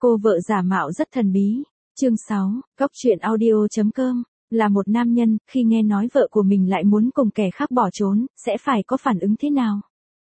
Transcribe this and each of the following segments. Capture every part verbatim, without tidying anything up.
Cô vợ giả mạo rất thần bí. Chương sáu, Cóc truyện audio chấm com. Là một nam nhân, khi nghe nói vợ của mình lại muốn cùng kẻ khác bỏ trốn, sẽ phải có phản ứng thế nào?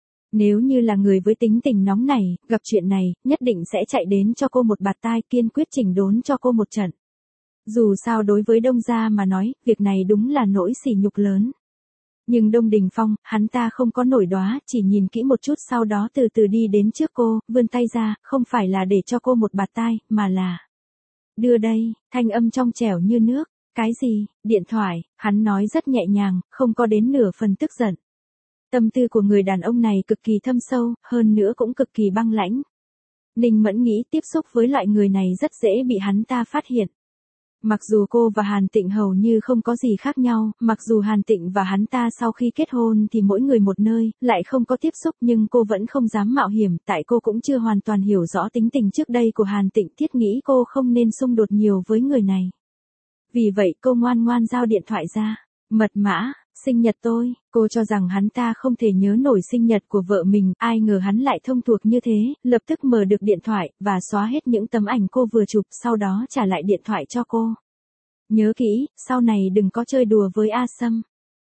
Nếu như là người với tính tình nóng này, gặp chuyện này, nhất định sẽ chạy đến cho cô một bạt tai, kiên quyết chỉnh đốn cho cô một trận. Dù sao đối với Đông gia mà nói, việc này đúng là nỗi sỉ nhục lớn. Nhưng Đông Đình Phong, hắn ta không có nổi đoá, chỉ nhìn kỹ một chút sau đó từ từ đi đến trước cô, vươn tay ra, không phải là để cho cô một bạt tai, mà là... Đưa đây, thanh âm trong trẻo như nước. Cái gì? Điện thoại, hắn nói rất nhẹ nhàng, không có đến nửa phần tức giận. Tâm tư của người đàn ông này cực kỳ thâm sâu, hơn nữa cũng cực kỳ băng lãnh. Ninh Mẫn nghĩ tiếp xúc với loại người này rất dễ bị hắn ta phát hiện. Mặc dù cô và Hàn Tịnh hầu như không có gì khác nhau, mặc dù Hàn Tịnh và hắn ta sau khi kết hôn thì mỗi người một nơi, lại không có tiếp xúc, nhưng cô vẫn không dám mạo hiểm, tại cô cũng chưa hoàn toàn hiểu rõ tính tình trước đây của Hàn Tịnh, thiết nghĩ cô không nên xung đột nhiều với người này. Vì vậy cô ngoan ngoan giao điện thoại ra. Mật mã, sinh nhật tôi. Cô cho rằng hắn ta không thể nhớ nổi sinh nhật của vợ mình, ai ngờ hắn lại thông thuộc như thế, lập tức mở được điện thoại, và xóa hết những tấm ảnh cô vừa chụp, sau đó trả lại điện thoại cho cô. Nhớ kỹ, sau này đừng có chơi đùa với A Sâm.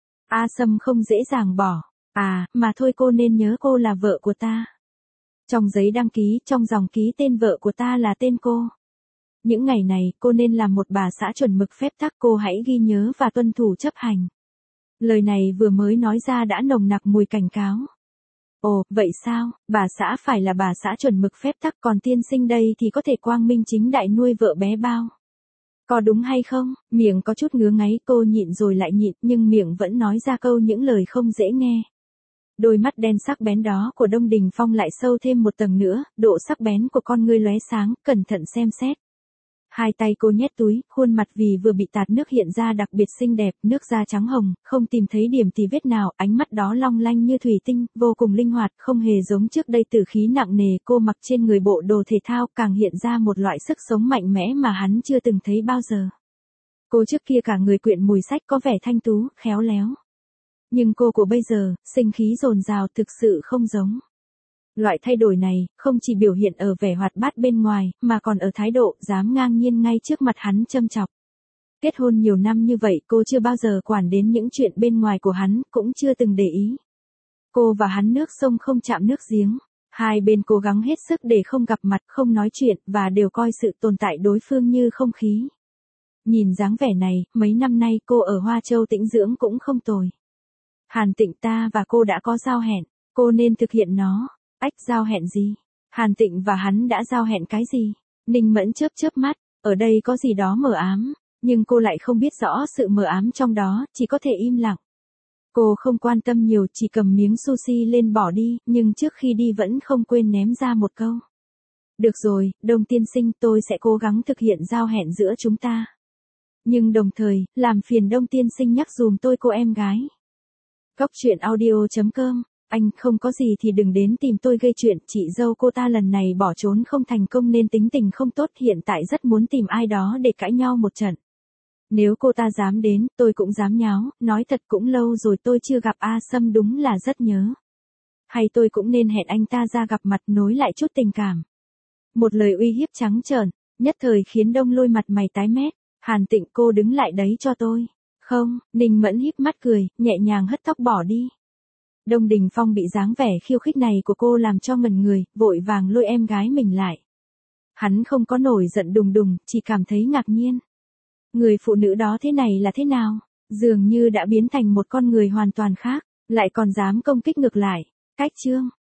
A Sâm không dễ dàng bỏ. À, mà thôi cô nên nhớ cô là vợ của ta. Trong giấy đăng ký, trong dòng ký tên vợ của ta là tên cô. Những ngày này, cô nên làm một bà xã chuẩn mực phép tắc, cô hãy ghi nhớ và tuân thủ chấp hành. Lời này vừa mới nói ra đã nồng nặc mùi cảnh cáo. Ồ, vậy sao, bà xã phải là bà xã chuẩn mực phép tắc, còn tiên sinh đây thì có thể quang minh chính đại nuôi vợ bé bao. Có đúng hay không? Miệng có chút ngứa ngáy, cô nhịn rồi lại nhịn, nhưng miệng vẫn nói ra câu những lời không dễ nghe. Đôi mắt đen sắc bén đó của Đông Đình Phong lại sâu thêm một tầng nữa, độ sắc bén của con ngươi lóe sáng, cẩn thận xem xét. Hai tay cô nhét túi, khuôn mặt vì vừa bị tạt nước hiện ra đặc biệt xinh đẹp, nước da trắng hồng, không tìm thấy điểm tì vết nào, ánh mắt đó long lanh như thủy tinh, vô cùng linh hoạt, không hề giống trước đây tử khí nặng nề. Cô mặc trên người bộ đồ thể thao, càng hiện ra một loại sức sống mạnh mẽ mà hắn chưa từng thấy bao giờ. Cô trước kia cả người quyện mùi sách, có vẻ thanh tú, khéo léo. Nhưng cô của bây giờ, sinh khí dồn dào, thực sự không giống. Loại thay đổi này, không chỉ biểu hiện ở vẻ hoạt bát bên ngoài, mà còn ở thái độ, dám ngang nhiên ngay trước mặt hắn châm chọc. Kết hôn nhiều năm như vậy, cô chưa bao giờ quản đến những chuyện bên ngoài của hắn, cũng chưa từng để ý. Cô và hắn nước sông không chạm nước giếng. Hai bên cố gắng hết sức để không gặp mặt, không nói chuyện, và đều coi sự tồn tại đối phương như không khí. Nhìn dáng vẻ này, mấy năm nay cô ở Hoa Châu tĩnh dưỡng cũng không tồi. Hàn Tịnh ta và cô đã có giao hẹn, cô nên thực hiện nó. Ách, giao hẹn gì? Hàn Tịnh và hắn đã giao hẹn cái gì? Ninh Mẫn chớp chớp mắt, ở đây có gì đó mờ ám, nhưng cô lại không biết rõ sự mờ ám trong đó, chỉ có thể im lặng. Cô không quan tâm nhiều, chỉ cầm miếng sushi lên bỏ đi, nhưng trước khi đi vẫn không quên ném ra một câu. Được rồi, Đông tiên sinh, tôi sẽ cố gắng thực hiện giao hẹn giữa chúng ta. Nhưng đồng thời, làm phiền Đông tiên sinh nhắc dùm tôi cô em gái. Cóc truyện audio chấm com. Anh không có gì thì đừng đến tìm tôi gây chuyện, chị dâu cô ta lần này bỏ trốn không thành công nên tính tình không tốt, hiện tại rất muốn tìm ai đó để cãi nhau một trận. Nếu cô ta dám đến, tôi cũng dám nháo, nói thật cũng lâu rồi tôi chưa gặp A Sâm, đúng là rất nhớ. Hay tôi cũng nên hẹn anh ta ra gặp mặt, nối lại chút tình cảm. Một lời uy hiếp trắng trợn, nhất thời khiến Đông Lôi mặt mày tái mét. Hàn Tịnh, cô đứng lại đấy cho tôi. Không, Ninh Mẫn híp mắt cười, nhẹ nhàng hất tóc bỏ đi. Đông Đình Phong bị dáng vẻ khiêu khích này của cô làm cho ngẩn người, vội vàng lôi em gái mình lại. Hắn không có nổi giận đùng đùng, chỉ cảm thấy ngạc nhiên. Người phụ nữ đó thế này là thế nào? Dường như đã biến thành một con người hoàn toàn khác, lại còn dám công kích ngược lại. Cách chương